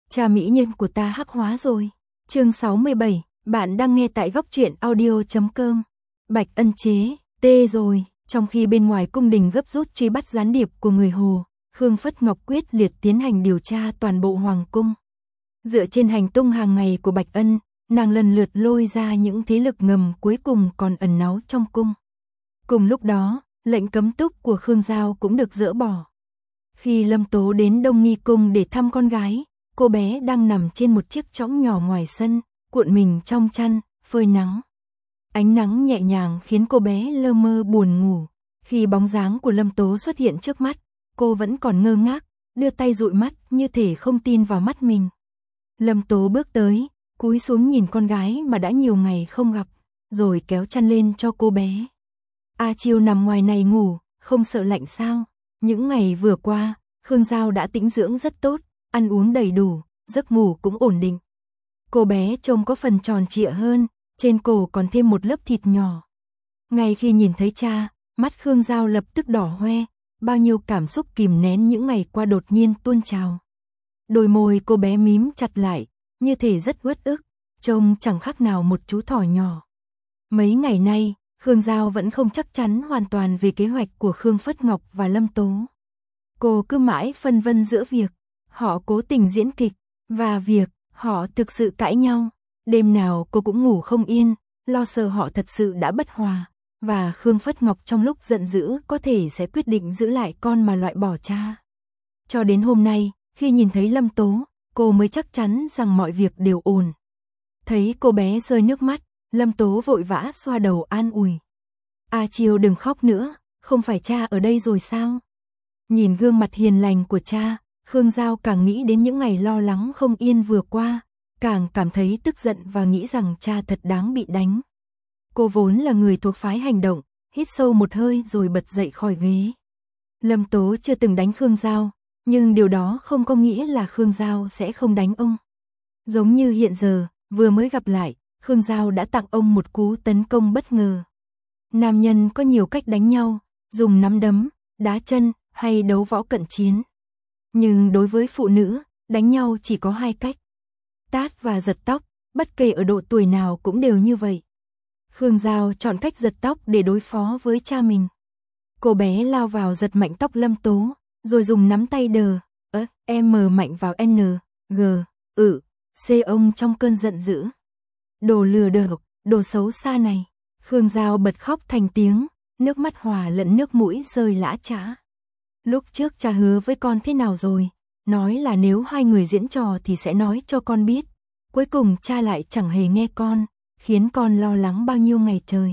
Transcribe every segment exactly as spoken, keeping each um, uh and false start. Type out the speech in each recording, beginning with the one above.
cha mỹ nhân của ta hắc hóa rồi. Chương sáu mươi bảy, bạn đang nghe tại góc truyện audio chấm com. Bạch Ân chế, tê rồi, trong khi bên ngoài cung đình gấp rút truy bắt gián điệp của người Hồ, Khương Phất Ngọc quyết liệt tiến hành điều tra toàn bộ hoàng cung. Dựa trên hành tung hàng ngày của Bạch Ân, nàng lần lượt lôi ra những thế lực ngầm cuối cùng còn ẩn náu trong cung. Cùng lúc đó, lệnh cấm túc của Khương Giao cũng được dỡ bỏ. Khi Lâm Tố đến Đông Nghi cung để thăm con gái, cô bé đang nằm trên một chiếc chõng nhỏ ngoài sân, cuộn mình trong chăn, phơi nắng. Ánh nắng nhẹ nhàng khiến cô bé lơ mơ buồn ngủ. Khi bóng dáng của Lâm Tố xuất hiện trước mắt, cô vẫn còn ngơ ngác, đưa tay dụi mắt như thể không tin vào mắt mình. Lâm Tố bước tới, cúi xuống nhìn con gái mà đã nhiều ngày không gặp, rồi kéo chăn lên cho cô bé. A Chiêu nằm ngoài này ngủ, không sợ lạnh sao? Những ngày vừa qua, Khương Giao đã tĩnh dưỡng rất tốt, ăn uống đầy đủ, giấc ngủ cũng ổn định. Cô bé trông có phần tròn trịa hơn, trên cổ còn thêm một lớp thịt nhỏ. Ngay khi nhìn thấy cha, mắt Khương Giao lập tức đỏ hoe, bao nhiêu cảm xúc kìm nén những ngày qua đột nhiên tuôn trào. Đôi môi cô bé mím chặt lại, như thể rất uất ức, trông chẳng khác nào một chú thỏ nhỏ. Mấy ngày nay, Khương Giao vẫn không chắc chắn hoàn toàn về kế hoạch của Khương Phất Ngọc và Lâm Tố. Cô cứ mãi phân vân giữa việc họ cố tình diễn kịch và việc họ thực sự cãi nhau. Đêm nào cô cũng ngủ không yên, lo sợ họ thật sự đã bất hòa, và Khương Phất Ngọc trong lúc giận dữ có thể sẽ quyết định giữ lại con mà loại bỏ cha. Cho đến hôm nay, khi nhìn thấy Lâm Tố, cô mới chắc chắn rằng mọi việc đều ổn. Thấy cô bé rơi nước mắt, Lâm Tố vội vã xoa đầu an ủi. A Chiêu đừng khóc nữa, không phải cha ở đây rồi sao? Nhìn gương mặt hiền lành của cha, Khương Giao càng nghĩ đến những ngày lo lắng không yên vừa qua, càng cảm thấy tức giận và nghĩ rằng cha thật đáng bị đánh. Cô vốn là người thuộc phái hành động, hít sâu một hơi rồi bật dậy khỏi ghế. Lâm Tố chưa từng đánh Khương Giao, nhưng điều đó không có nghĩa là Khương Giao sẽ không đánh ông. Giống như hiện giờ, vừa mới gặp lại, Khương Giao đã tặng ông một cú tấn công bất ngờ. Nam nhân có nhiều cách đánh nhau, dùng nắm đấm, đá chân hay đấu võ cận chiến. Nhưng đối với phụ nữ, đánh nhau chỉ có hai cách. Tát và giật tóc, bất kể ở độ tuổi nào cũng đều như vậy. Khương Giao chọn cách giật tóc để đối phó với cha mình. Cô bé lao vào giật mạnh tóc Lâm Tố, rồi dùng nắm tay đờ, ớ, M mạnh vào N, G, ự, C ông trong cơn giận dữ. Đồ lừa đảo, đồ xấu xa này. Khương Giao bật khóc thành tiếng, nước mắt hòa lẫn nước mũi rơi lã chã. Lúc trước cha hứa với con thế nào rồi, nói là nếu hai người diễn trò thì sẽ nói cho con biết. Cuối cùng cha lại chẳng hề nghe con, khiến con lo lắng bao nhiêu ngày trời.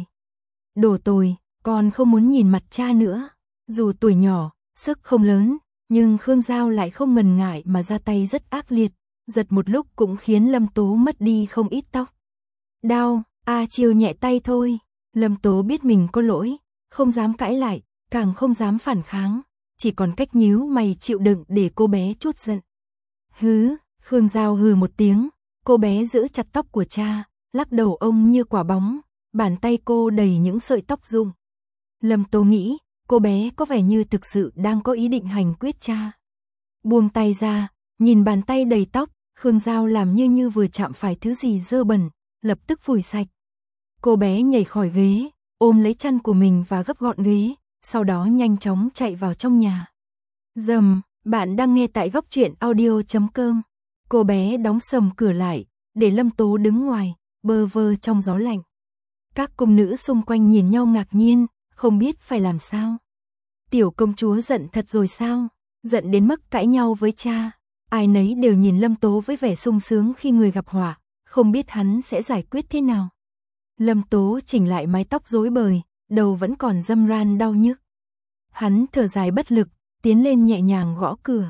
Đồ tồi, con không muốn nhìn mặt cha nữa. Dù tuổi nhỏ, sức không lớn, nhưng Khương Giao lại không ngần ngại mà ra tay rất ác liệt, giật một lúc cũng khiến Lâm Tố mất đi không ít tóc. Đau, A Chiêu nhẹ tay thôi. Lâm Tố biết mình có lỗi, không dám cãi lại, càng không dám phản kháng, chỉ còn cách nhíu mày chịu đựng để cô bé trút giận. Hứ, Khương Giao hừ một tiếng, cô bé giữ chặt tóc của cha, lắc đầu ông như quả bóng, bàn tay cô đầy những sợi tóc rụng. Lâm Tố nghĩ, cô bé có vẻ như thực sự đang có ý định hành quyết cha. Buông tay ra, nhìn bàn tay đầy tóc, Khương Giao làm như như vừa chạm phải thứ gì dơ bẩn, lập tức phủi sạch. Cô bé nhảy khỏi ghế, ôm lấy chăn của mình và gấp gọn ghế, sau đó nhanh chóng chạy vào trong nhà. Dầm, bạn đang nghe tại góc truyện audio chấm com. Cô bé đóng sầm cửa lại, để Lâm Tố đứng ngoài, bơ vơ trong gió lạnh. Các cung nữ xung quanh nhìn nhau ngạc nhiên, không biết phải làm sao. Tiểu công chúa giận thật rồi sao? Giận đến mức cãi nhau với cha. Ai nấy đều nhìn Lâm Tố với vẻ sung sướng khi người gặp họa, không biết hắn sẽ giải quyết thế nào. Lâm Tố chỉnh lại mái tóc rối bời, đầu vẫn còn râm ran đau nhức. Hắn thở dài bất lực, tiến lên nhẹ nhàng gõ cửa.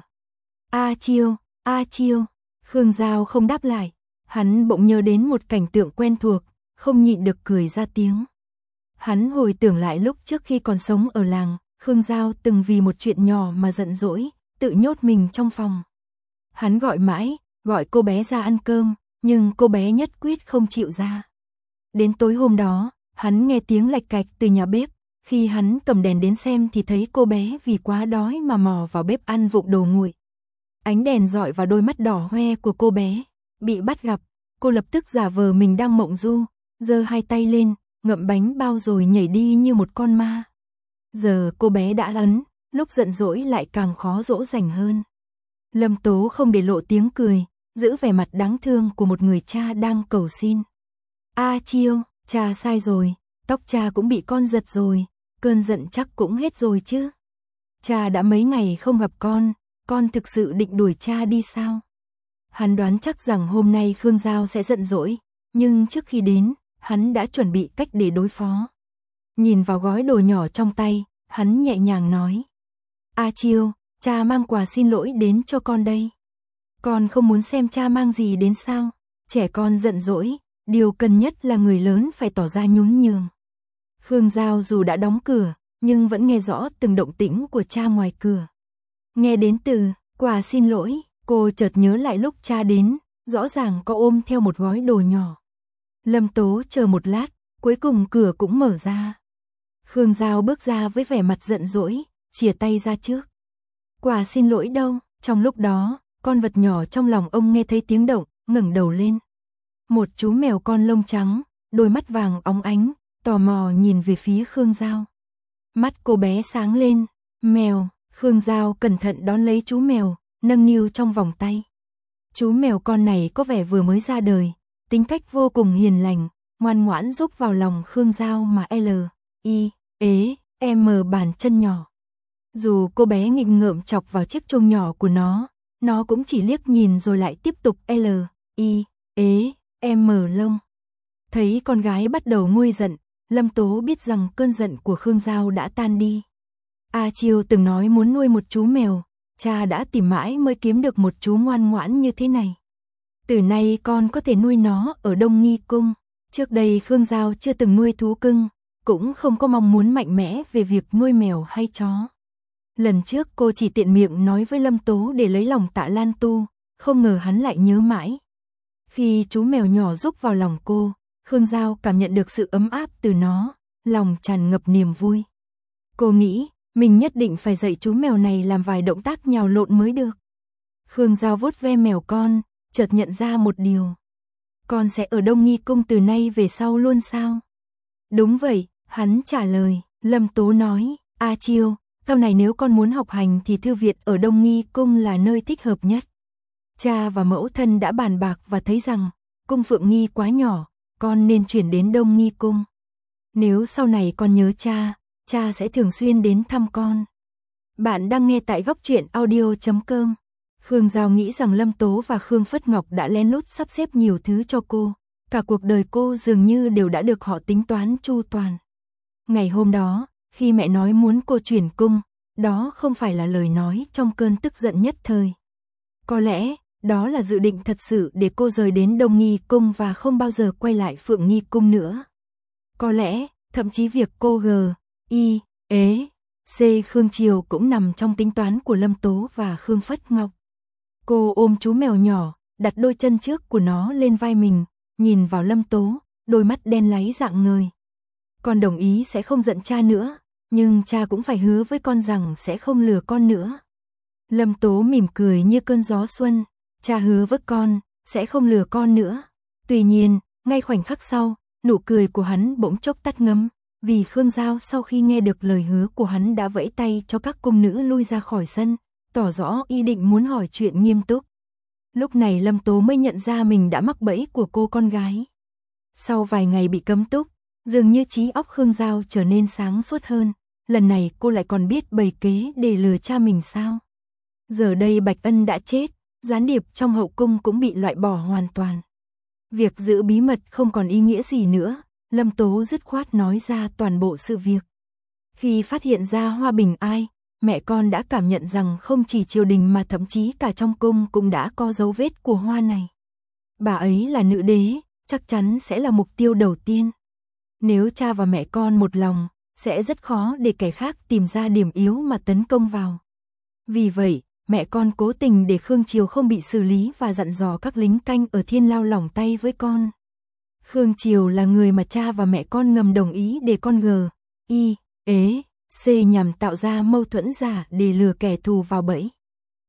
A Chiêu, A Chiêu. Khương Giao không đáp lại. Hắn bỗng nhớ đến một cảnh tượng quen thuộc, không nhịn được cười ra tiếng. Hắn hồi tưởng lại lúc trước khi còn sống ở làng, Khương Giao từng vì một chuyện nhỏ mà giận dỗi, tự nhốt mình trong phòng. Hắn gọi mãi, gọi cô bé ra ăn cơm, nhưng cô bé nhất quyết không chịu ra. Đến tối hôm đó, hắn nghe tiếng lạch cạch từ nhà bếp, khi hắn cầm đèn đến xem thì thấy cô bé vì quá đói mà mò vào bếp ăn vụng đồ nguội. Ánh đèn dọi vào đôi mắt đỏ hoe của cô bé. Bị bắt gặp, cô lập tức giả vờ mình đang mộng du, giơ hai tay lên, ngậm bánh bao rồi nhảy đi như một con ma. Giờ cô bé đã ấn, lúc giận dỗi lại càng khó dỗ dành hơn. Lâm Tố không để lộ tiếng cười, giữ vẻ mặt đáng thương của một người cha đang cầu xin. A Chiêu, cha sai rồi, tóc cha cũng bị con giật rồi, cơn giận chắc cũng hết rồi chứ. Cha đã mấy ngày không gặp con, con thực sự định đuổi cha đi sao? Hắn đoán chắc rằng hôm nay Khương Giao sẽ giận dỗi, nhưng trước khi đến, hắn đã chuẩn bị cách để đối phó. Nhìn vào gói đồ nhỏ trong tay, hắn nhẹ nhàng nói. A Chiêu, cha mang quà xin lỗi đến cho con đây. Con không muốn xem cha mang gì đến sao? Trẻ con giận dỗi, điều cần nhất là người lớn phải tỏ ra nhún nhường. Khương Giao dù đã đóng cửa, nhưng vẫn nghe rõ từng động tĩnh của cha ngoài cửa. Nghe đến từ quà xin lỗi, cô chợt nhớ lại lúc cha đến, rõ ràng có ôm theo một gói đồ nhỏ. Lâm Tố chờ một lát, cuối cùng cửa cũng mở ra. Khương Giao bước ra với vẻ mặt giận dỗi, chìa tay ra trước. Quà xin lỗi đâu? Trong lúc đó, con vật nhỏ trong lòng ông nghe thấy tiếng động, ngẩng đầu lên. Một chú mèo con lông trắng, đôi mắt vàng óng ánh, tò mò nhìn về phía Khương Giao. Mắt cô bé sáng lên, mèo, Khương Giao cẩn thận đón lấy chú mèo, nâng niu trong vòng tay. Chú mèo con này có vẻ vừa mới ra đời, tính cách vô cùng hiền lành, ngoan ngoãn giúp vào lòng Khương Giao mà L, I, ế, M bàn chân nhỏ. Dù cô bé nghịch ngợm chọc vào chiếc chuông nhỏ của nó, nó cũng chỉ liếc nhìn rồi lại tiếp tục L, I, ế, M lông. Thấy con gái bắt đầu nguôi giận, Lâm Tố biết rằng cơn giận của Khương Giao đã tan đi. A Chiêu từng nói muốn nuôi một chú mèo, cha đã tìm mãi mới kiếm được một chú ngoan ngoãn như thế này. Từ nay con có thể nuôi nó ở Đông Nghi Cung. Trước đây Khương Giao chưa từng nuôi thú cưng, cũng không có mong muốn mạnh mẽ về việc nuôi mèo hay chó. Lần trước cô chỉ tiện miệng nói với Lâm Tố để lấy lòng Tạ Lan Tu, không ngờ hắn lại nhớ mãi. Khi chú mèo nhỏ rúc vào lòng cô, Khương Giao cảm nhận được sự ấm áp từ nó, lòng tràn ngập niềm vui. Cô nghĩ, mình nhất định phải dạy chú mèo này làm vài động tác nhào lộn mới được. Khương Giao vuốt ve mèo con, chợt nhận ra một điều. Con sẽ ở Đông Nghi Cung từ nay về sau luôn sao? Đúng vậy, hắn trả lời. Lâm Tố nói, A Chiêu, sau này nếu con muốn học hành thì thư viện ở Đông Nghi Cung là nơi thích hợp nhất. Cha và mẫu thân đã bàn bạc và thấy rằng, cung Phượng Nghi quá nhỏ, con nên chuyển đến Đông Nghi Cung. Nếu sau này con nhớ cha, cha sẽ thường xuyên đến thăm con. Bạn đang nghe tại góc truyện audio chấm com. Khương Giao nghĩ rằng Lâm Tố và Khương Phất Ngọc đã lén lút sắp xếp nhiều thứ cho cô. Cả cuộc đời cô dường như đều đã được họ tính toán chu toàn. Ngày hôm đó, khi mẹ nói muốn cô chuyển cung, đó không phải là lời nói trong cơn tức giận nhất thời. Có lẽ, đó là dự định thật sự để cô rời đến Đông Nghi Cung và không bao giờ quay lại Phượng Nghi Cung nữa. Có lẽ, thậm chí việc cô G, I, ế, C Khương Triều cũng nằm trong tính toán của Lâm Tố và Khương Phất Ngọc. Cô ôm chú mèo nhỏ, đặt đôi chân trước của nó lên vai mình, nhìn vào Lâm Tố, đôi mắt đen láy rạng ngời. Con đồng ý sẽ không giận cha nữa, nhưng cha cũng phải hứa với con rằng sẽ không lừa con nữa. Lâm Tố mỉm cười như cơn gió xuân, cha hứa với con, sẽ không lừa con nữa. Tuy nhiên, ngay khoảnh khắc sau, nụ cười của hắn bỗng chốc tắt ngấm, vì Khương Giao sau khi nghe được lời hứa của hắn đã vẫy tay cho các cung nữ lui ra khỏi sân, tỏ rõ ý định muốn hỏi chuyện nghiêm túc. Lúc này Lâm Tố mới nhận ra mình đã mắc bẫy của cô con gái. Sau vài ngày bị cấm túc, dường như trí óc Khương Giao trở nên sáng suốt hơn, lần này cô lại còn biết bày kế để lừa cha mình sao. Giờ đây Bạch Ân đã chết, gián điệp trong hậu cung cũng bị loại bỏ hoàn toàn. Việc giữ bí mật không còn ý nghĩa gì nữa, Lâm Tố dứt khoát nói ra toàn bộ sự việc. Khi phát hiện ra Hoa Bình Ai, mẹ con đã cảm nhận rằng không chỉ triều đình mà thậm chí cả trong cung cũng đã có dấu vết của Hoa này. Bà ấy là nữ đế, chắc chắn sẽ là mục tiêu đầu tiên. Nếu cha và mẹ con một lòng, sẽ rất khó để kẻ khác tìm ra điểm yếu mà tấn công vào. Vì vậy, mẹ con cố tình để Khương Triều không bị xử lý và dặn dò các lính canh ở Thiên Lao lỏng tay với con. Khương Triều là người mà cha và mẹ con ngầm đồng ý để con G, I, ế, C nhằm tạo ra mâu thuẫn giả để lừa kẻ thù vào bẫy.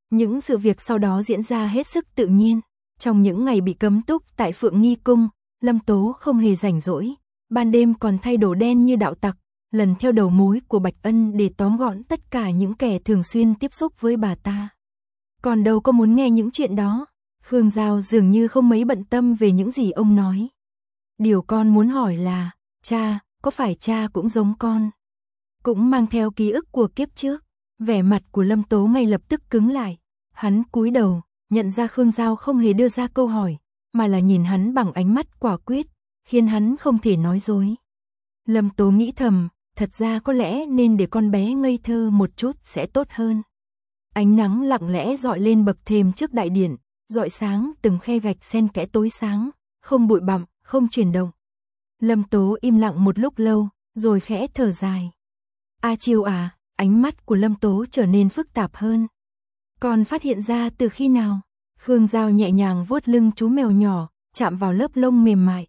Những sự việc sau đó diễn ra hết sức tự nhiên. Trong những ngày bị cấm túc tại Phượng Nghi Cung, Lâm Tố không hề rảnh rỗi, ban đêm còn thay đồ đen như đạo tặc, lần theo đầu mối của Bạch Ân để tóm gọn tất cả những kẻ thường xuyên tiếp xúc với bà ta. Còn đâu có muốn nghe những chuyện đó, Khương Giao dường như không mấy bận tâm về những gì ông nói. Điều con muốn hỏi là, cha, có phải cha cũng giống con? Cũng mang theo ký ức của kiếp trước. Vẻ mặt của Lâm Tố ngay lập tức cứng lại. Hắn cúi đầu, nhận ra Khương Giao không hề đưa ra câu hỏi, mà là nhìn hắn bằng ánh mắt quả quyết, khiến hắn không thể nói dối. Lâm Tố nghĩ thầm, thật ra có lẽ nên để con bé ngây thơ một chút sẽ tốt hơn. Ánh nắng lặng lẽ dọi lên bậc thềm trước đại điện, dọi sáng từng khe gạch xen kẽ tối sáng, không bụi bặm, không chuyển động. Lâm Tố im lặng một lúc lâu, rồi khẽ thở dài. A Chiêu à, ánh mắt của Lâm Tố trở nên phức tạp hơn. Con phát hiện ra từ khi nào? Khương Giao nhẹ nhàng vuốt lưng chú mèo nhỏ, chạm vào lớp lông mềm mại.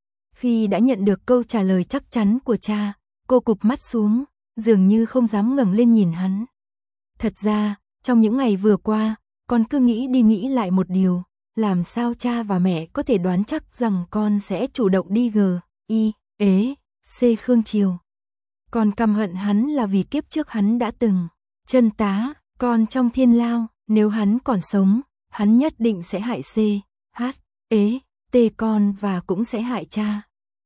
Khi đã nhận được câu trả lời chắc chắn của cha, cô cụp mắt xuống, dường như không dám ngẩng lên nhìn hắn. Thật ra, trong những ngày vừa qua, con cứ nghĩ đi nghĩ lại một điều, làm sao cha và mẹ có thể đoán chắc rằng con sẽ chủ động đi G, I, ế, C Khương Triều. Con căm hận hắn là vì kiếp trước hắn đã từng chân tá con trong thiên lao, nếu hắn còn sống, hắn nhất định sẽ hại C, H, ế, T con và cũng sẽ hại cha.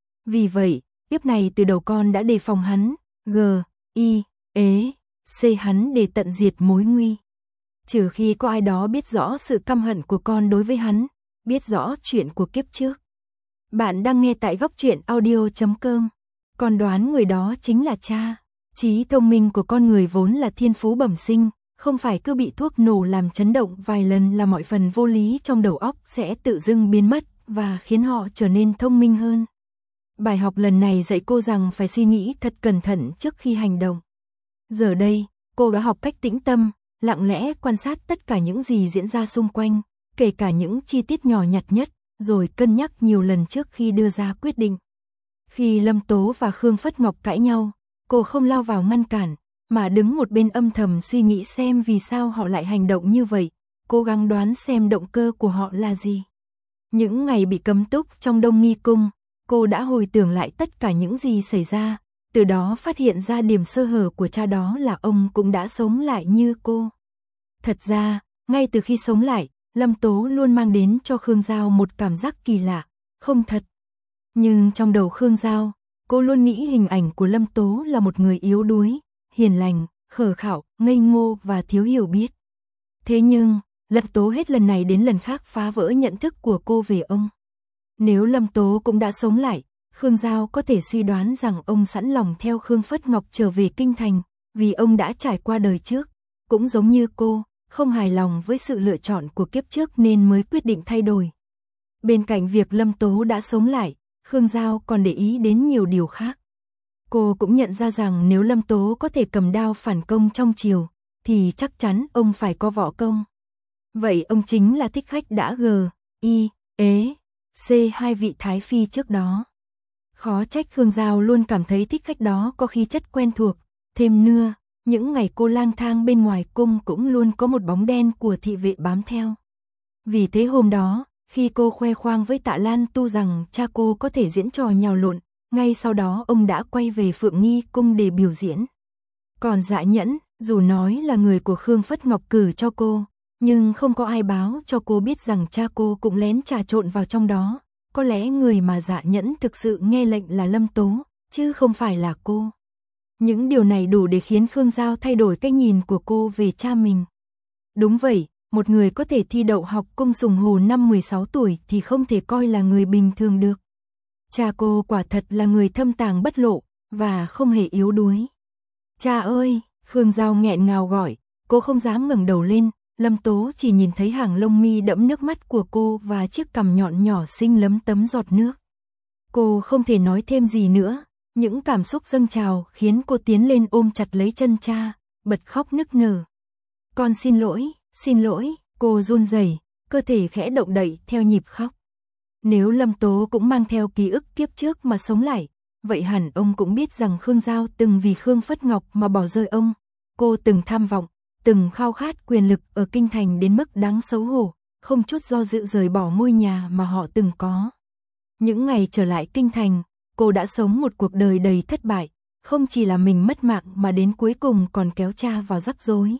Vì vậy, kiếp này từ đầu con đã đề phòng hắn, G, I, ế, C hắn để tận diệt mối nguy. Trừ khi có ai đó biết rõ sự căm hận của con đối với hắn, biết rõ chuyện của kiếp trước. Bạn đang nghe tại góc truyện audio chấm com. Con đoán người đó chính là cha. Trí thông minh của con người vốn là thiên phú bẩm sinh, không phải cứ bị thuốc nổ làm chấn động vài lần là mọi phần vô lý trong đầu óc sẽ tự dưng biến mất và khiến họ trở nên thông minh hơn. Bài học lần này dạy cô rằng phải suy nghĩ thật cẩn thận trước khi hành động. Giờ đây, cô đã học cách tĩnh tâm, lặng lẽ quan sát tất cả những gì diễn ra xung quanh, kể cả những chi tiết nhỏ nhặt nhất, rồi cân nhắc nhiều lần trước khi đưa ra quyết định. Khi Lâm Tố và Khương Phất Ngọc cãi nhau, cô không lao vào ngăn cản, mà đứng một bên âm thầm suy nghĩ xem vì sao họ lại hành động như vậy, cố gắng đoán xem động cơ của họ là gì. Những ngày bị cấm túc trong Đông Nghi Cung, cô đã hồi tưởng lại tất cả những gì xảy ra, từ đó phát hiện ra điểm sơ hở của cha, đó là ông cũng đã sống lại như cô. Thật ra, ngay từ khi sống lại, Lâm Tố luôn mang đến cho Khương Giao một cảm giác kỳ lạ, không thật. Nhưng trong đầu Khương Giao, cô luôn nghĩ hình ảnh của Lâm Tố là một người yếu đuối, hiền lành, khờ khạo, ngây ngô và thiếu hiểu biết. Thế nhưng, Lâm Tố hết lần này đến lần khác phá vỡ nhận thức của cô về ông. Nếu Lâm Tố cũng đã sống lại, Khương Giao có thể suy đoán rằng ông sẵn lòng theo Khương Phất Ngọc trở về kinh thành, vì ông đã trải qua đời trước, cũng giống như cô, không hài lòng với sự lựa chọn của kiếp trước nên mới quyết định thay đổi. Bên cạnh việc Lâm Tố đã sống lại, Khương Giao còn để ý đến nhiều điều khác. Cô cũng nhận ra rằng nếu Lâm Tố có thể cầm đao phản công trong triều, thì chắc chắn ông phải có võ công. Vậy ông chính là thích khách đã G, I, ế, C hai vị thái phi trước đó. Khó trách Khương Giao luôn cảm thấy thích khách đó có khí chất quen thuộc. Thêm nữa, những ngày cô lang thang bên ngoài cung cũng luôn có một bóng đen của thị vệ bám theo. Vì thế hôm đó, khi cô khoe khoang với Tạ Lan Tu rằng cha cô có thể diễn trò nhào lộn, ngay sau đó ông đã quay về Phượng Nghi Cung để biểu diễn. Còn Dạ Nhẫn, dù nói là người của Khương Phất Ngọc cử cho cô, nhưng không có ai báo cho cô biết rằng cha cô cũng lén trà trộn vào trong đó. Có lẽ người mà Dạ Nhẫn thực sự nghe lệnh là Lâm Tố, chứ không phải là cô. Những điều này đủ để khiến Khương Giao thay đổi cách nhìn của cô về cha mình. Đúng vậy, một người có thể thi đậu học cung Sùng Hồ năm mười sáu tuổi thì không thể coi là người bình thường được. Cha cô quả thật là người thâm tàng bất lộ, và không hề yếu đuối. Cha ơi, Khương Giao nghẹn ngào gọi, cô không dám ngẩng đầu lên, Lâm Tố chỉ nhìn thấy hàng lông mi đẫm nước mắt của cô và chiếc cằm nhọn nhỏ xinh lấm tấm giọt nước. Cô không thể nói thêm gì nữa, những cảm xúc dâng trào khiến cô tiến lên ôm chặt lấy chân cha, bật khóc nức nở. Con xin lỗi, xin lỗi, cô run rẩy, cơ thể khẽ động đậy theo nhịp khóc. Nếu Lâm Tố cũng mang theo ký ức kiếp trước mà sống lại, vậy hẳn ông cũng biết rằng Khương Giao từng vì Khương Phất Ngọc mà bỏ rơi ông. Cô từng tham vọng, từng khao khát quyền lực ở kinh thành đến mức đáng xấu hổ, không chút do dự rời bỏ ngôi nhà mà họ từng có. Những ngày trở lại kinh thành, cô đã sống một cuộc đời đầy thất bại, không chỉ là mình mất mạng mà đến cuối cùng còn kéo cha vào rắc rối.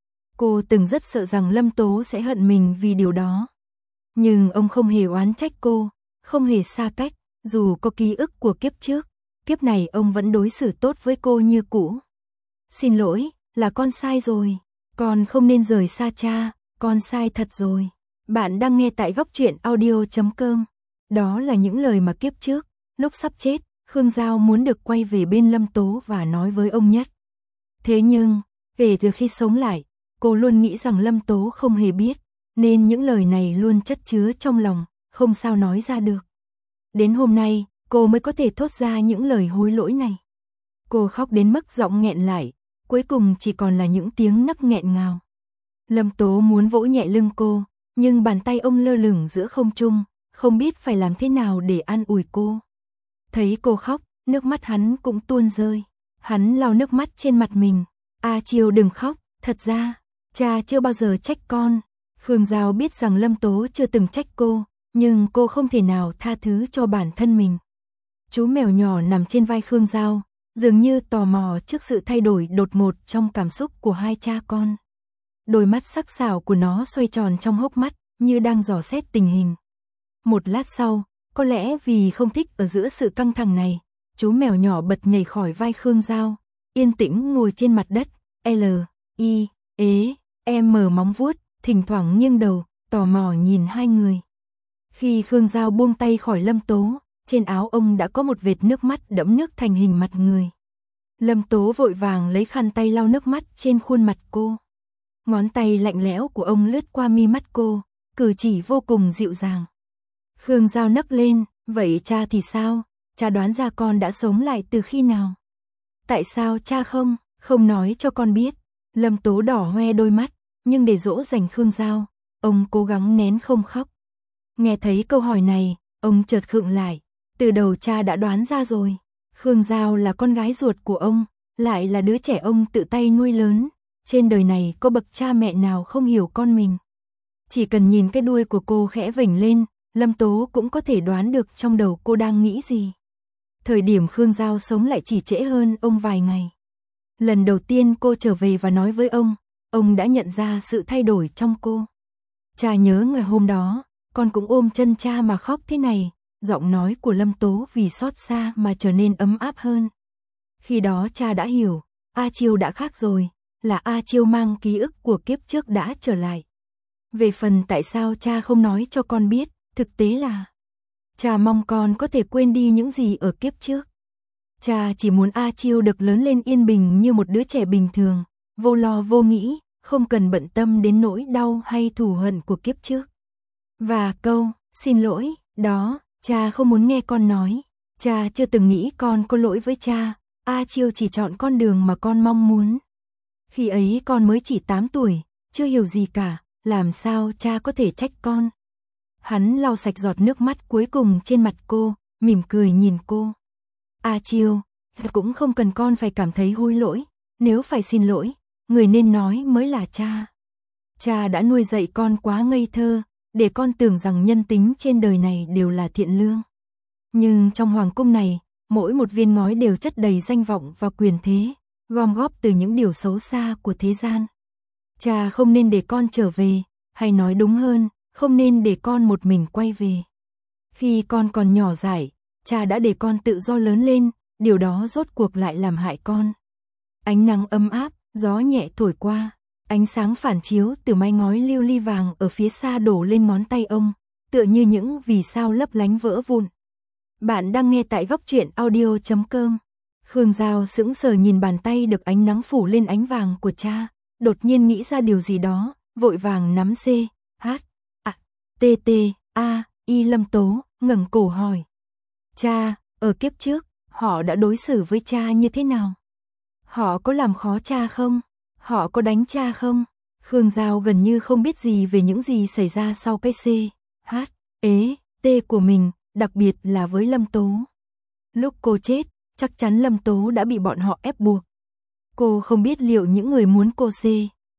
Cô từng rất sợ rằng Lâm Tố sẽ hận mình vì điều đó. Nhưng ông không hề oán trách cô, không hề xa cách, dù có ký ức của kiếp trước, kiếp này ông vẫn đối xử tốt với cô như cũ. Xin lỗi, là con sai rồi, con không nên rời xa cha, con sai thật rồi. Bạn đang nghe tại góc truyện audio chấm com. Đó là những lời mà kiếp trước, lúc sắp chết, Khương Giao muốn được quay về bên Lâm Tố và nói với ông nhất. Thế nhưng, kể từ khi sống lại, cô luôn nghĩ rằng Lâm Tố không hề biết, nên những lời này luôn chất chứa trong lòng, không sao nói ra được. Đến hôm nay, cô mới có thể thốt ra những lời hối lỗi này. Cô khóc đến mức giọng nghẹn lại, cuối cùng chỉ còn là những tiếng nấc nghẹn ngào. Lâm Tố muốn vỗ nhẹ lưng cô, nhưng bàn tay ông lơ lửng giữa không trung, không biết phải làm thế nào để an ủi cô. Thấy cô khóc, nước mắt hắn cũng tuôn rơi. Hắn lau nước mắt trên mặt mình. A Chiêu đừng khóc, thật ra, cha chưa bao giờ trách con. Khương Giao biết rằng Lâm Tố chưa từng trách cô, nhưng cô không thể nào tha thứ cho bản thân mình. Chú mèo nhỏ nằm trên vai Khương Giao, dường như tò mò trước sự thay đổi đột ngột trong cảm xúc của hai cha con. Đôi mắt sắc sảo của nó xoay tròn trong hốc mắt, như đang dò xét tình hình. Một lát sau, có lẽ vì không thích ở giữa sự căng thẳng này, chú mèo nhỏ bật nhảy khỏi vai Khương Giao, yên tĩnh ngồi trên mặt đất, L, I, ế, em mở móng vuốt, thỉnh thoảng nghiêng đầu, tò mò nhìn hai người. Khi Khương Giao buông tay khỏi Lâm Tố, trên áo ông đã có một vệt nước mắt đẫm nước thành hình mặt người. Lâm Tố vội vàng lấy khăn tay lau nước mắt trên khuôn mặt cô. Ngón tay lạnh lẽo của ông lướt qua mi mắt cô, cử chỉ vô cùng dịu dàng. Khương Giao nấc lên, vậy cha thì sao? Cha đoán ra con đã sống lại từ khi nào? Tại sao cha không, không nói cho con biết? Lâm Tố đỏ hoe đôi mắt, nhưng để dỗ dành Khương Giao, ông cố gắng nén không khóc. Nghe thấy câu hỏi này, ông chợt khựng lại, từ đầu cha đã đoán ra rồi. Khương Giao là con gái ruột của ông, lại là đứa trẻ ông tự tay nuôi lớn. Trên đời này có bậc cha mẹ nào không hiểu con mình. Chỉ cần nhìn cái đuôi của cô khẽ vểnh lên, Lâm Tố cũng có thể đoán được trong đầu cô đang nghĩ gì. Thời điểm Khương Giao sống lại chỉ trễ hơn ông vài ngày. Lần đầu tiên cô trở về và nói với ông, ông đã nhận ra sự thay đổi trong cô. Cha nhớ ngày hôm đó, con cũng ôm chân cha mà khóc thế này, giọng nói của Lâm Tố vì xót xa mà trở nên ấm áp hơn. Khi đó cha đã hiểu, A Chiêu đã khác rồi, là A Chiêu mang ký ức của kiếp trước đã trở lại. Về phần tại sao cha không nói cho con biết, thực tế là cha mong con có thể quên đi những gì ở kiếp trước. Cha chỉ muốn A Chiêu được lớn lên yên bình như một đứa trẻ bình thường, vô lo vô nghĩ, không cần bận tâm đến nỗi đau hay thù hận của kiếp trước. Và câu, xin lỗi, đó, cha không muốn nghe con nói. Cha chưa từng nghĩ con có lỗi với cha, A Chiêu chỉ chọn con đường mà con mong muốn. Khi ấy con mới chỉ tám tuổi, chưa hiểu gì cả, làm sao cha có thể trách con. Hắn lau sạch giọt nước mắt cuối cùng trên mặt cô, mỉm cười nhìn cô. A Chiêu, cũng không cần con phải cảm thấy hối lỗi, nếu phải xin lỗi, người nên nói mới là cha. Cha đã nuôi dạy con quá ngây thơ, để con tưởng rằng nhân tính trên đời này đều là thiện lương. Nhưng trong hoàng cung này, mỗi một viên ngói đều chất đầy danh vọng và quyền thế, gom góp từ những điều xấu xa của thế gian. Cha không nên để con trở về, hay nói đúng hơn, không nên để con một mình quay về. Khi con còn nhỏ dại, cha đã để con tự do lớn lên, điều đó rốt cuộc lại làm hại con. Ánh nắng ấm áp, gió nhẹ thổi qua, ánh sáng phản chiếu từ mái ngói lưu ly vàng ở phía xa đổ lên ngón tay ông, tựa như những vì sao lấp lánh vỡ vụn. Bạn đang nghe tại góc truyện audio chấm com. Khương Giao sững sờ nhìn bàn tay được ánh nắng phủ lên ánh vàng của cha, đột nhiên nghĩ ra điều gì đó, vội vàng nắm C, H, A, T T, A, Y Lâm Tố, ngẩng cổ hỏi. Cha, ở kiếp trước, họ đã đối xử với cha như thế nào? Họ có làm khó cha không? Họ có đánh cha không? Khương Giao gần như không biết gì về những gì xảy ra sau cái C, H, ế, T của mình, đặc biệt là với Lâm Tố. Lúc cô chết, chắc chắn Lâm Tố đã bị bọn họ ép buộc. Cô không biết liệu những người muốn cô C,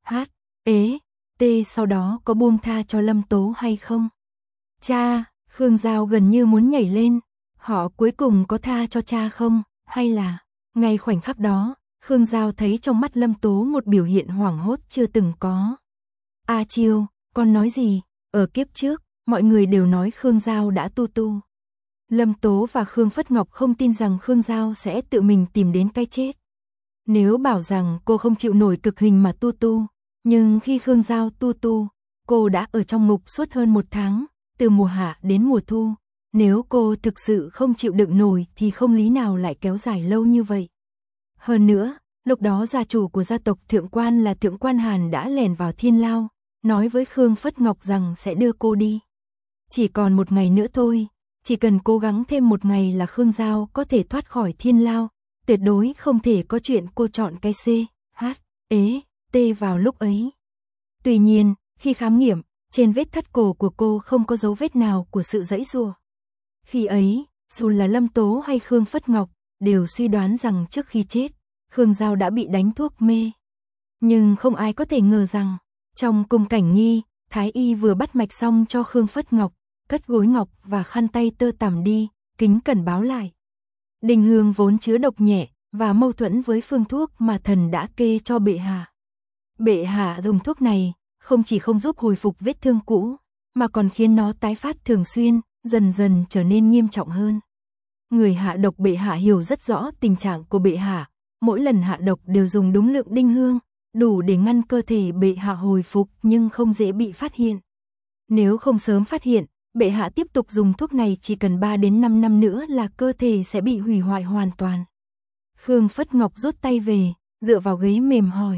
Hát, ế, T sau đó có buông tha cho Lâm Tố hay không? Cha, Khương Giao gần như muốn nhảy lên, họ cuối cùng có tha cho cha không, hay là... Ngay khoảnh khắc đó, Khương Giao thấy trong mắt Lâm Tố một biểu hiện hoảng hốt chưa từng có. A Chiêu, con nói gì? Ở kiếp trước, mọi người đều nói Khương Giao đã tu tu. Lâm Tố và Khương Phất Ngọc không tin rằng Khương Giao sẽ tự mình tìm đến cái chết. Nếu bảo rằng cô không chịu nổi cực hình mà tu tu, nhưng khi Khương Giao tu tu, cô đã ở trong ngục suốt hơn một tháng, từ mùa hạ đến mùa thu. Nếu cô thực sự không chịu đựng nổi thì không lý nào lại kéo dài lâu như vậy. Hơn nữa, lúc đó gia chủ của gia tộc Thượng Quan là Thượng Quan Hàn đã lẻn vào Thiên Lao, nói với Khương Phất Ngọc rằng sẽ đưa cô đi. Chỉ còn một ngày nữa thôi, chỉ cần cố gắng thêm một ngày là Khương Giao có thể thoát khỏi Thiên Lao, tuyệt đối không thể có chuyện cô chọn cái C, H, ế, T vào lúc ấy. Tuy nhiên, khi khám nghiệm, trên vết thắt cổ của cô không có dấu vết nào của sự giãy giụa. Khi ấy, dù là Lâm Tố hay Khương Phất Ngọc, đều suy đoán rằng trước khi chết, Khương Giao đã bị đánh thuốc mê. Nhưng không ai có thể ngờ rằng, trong cung cảnh nghi, Thái Y vừa bắt mạch xong cho Khương Phất Ngọc, cất gối ngọc và khăn tay tơ tằm đi, kính cẩn báo lại. Đình hương vốn chứa độc nhẹ, và mâu thuẫn với phương thuốc mà thần đã kê cho bệ hạ. Bệ hạ dùng thuốc này, không chỉ không giúp hồi phục vết thương cũ, mà còn khiến nó tái phát thường xuyên, dần dần trở nên nghiêm trọng hơn. Người hạ độc bệ hạ hiểu rất rõ tình trạng của bệ hạ, mỗi lần hạ độc đều dùng đúng lượng đinh hương, đủ để ngăn cơ thể bệ hạ hồi phục nhưng không dễ bị phát hiện. Nếu không sớm phát hiện, bệ hạ tiếp tục dùng thuốc này chỉ cần ba đến năm năm nữa là cơ thể sẽ bị hủy hoại hoàn toàn. Khương Phất Ngọc rút tay về, dựa vào ghế mềm hỏi.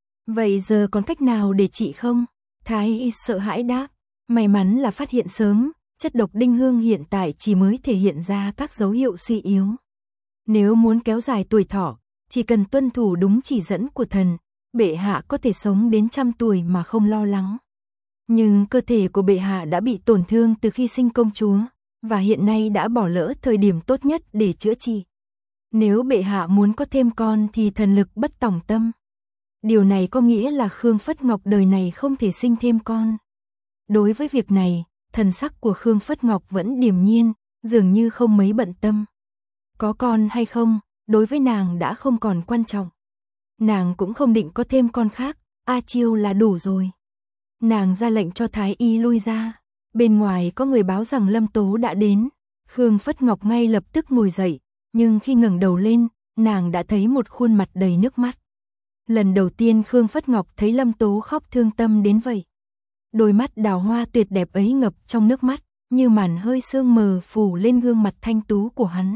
Vậy giờ còn cách nào để trị không? Thái Y sợ hãi đáp, may mắn là phát hiện sớm, chất độc đinh hương hiện tại chỉ mới thể hiện ra các dấu hiệu suy yếu. Nếu muốn kéo dài tuổi thọ, chỉ cần tuân thủ đúng chỉ dẫn của thần, bệ hạ có thể sống đến trăm tuổi mà không lo lắng. Nhưng cơ thể của bệ hạ đã bị tổn thương từ khi sinh công chúa, và hiện nay đã bỏ lỡ thời điểm tốt nhất để chữa trị. Nếu bệ hạ muốn có thêm con thì thần lực bất tòng tâm. Điều này có nghĩa là Khương Phất Ngọc đời này không thể sinh thêm con. Đối với việc này, thần sắc của Khương Phất Ngọc vẫn điềm nhiên, dường như không mấy bận tâm. Có con hay không, đối với nàng đã không còn quan trọng. Nàng cũng không định có thêm con khác, A Chiêu là đủ rồi. Nàng ra lệnh cho Thái Y lui ra. Bên ngoài có người báo rằng Lâm Tố đã đến. Khương Phất Ngọc ngay lập tức ngồi dậy, nhưng khi ngẩng đầu lên, nàng đã thấy một khuôn mặt đầy nước mắt. Lần đầu tiên Khương Phất Ngọc thấy Lâm Tố khóc thương tâm đến vậy. Đôi mắt đào hoa tuyệt đẹp ấy ngập trong nước mắt, như màn hơi sương mờ phủ lên gương mặt thanh tú của hắn.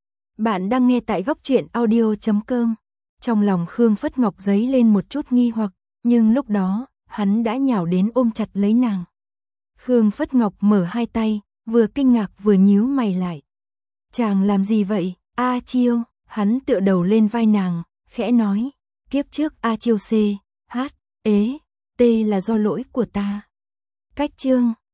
Bạn đang nghe tại góc truyện audio chấm com. Trong lòng Khương Phất Ngọc dấy lên một chút nghi hoặc, nhưng lúc đó, hắn đã nhào đến ôm chặt lấy nàng. Khương Phất Ngọc mở hai tay, vừa kinh ngạc vừa nhíu mày lại. Chàng làm gì vậy, A Chiêu? Hắn tựa đầu lên vai nàng, khẽ nói, kiếp trước A Chiêu C, H, ế, T là do lỗi của ta. Cách chương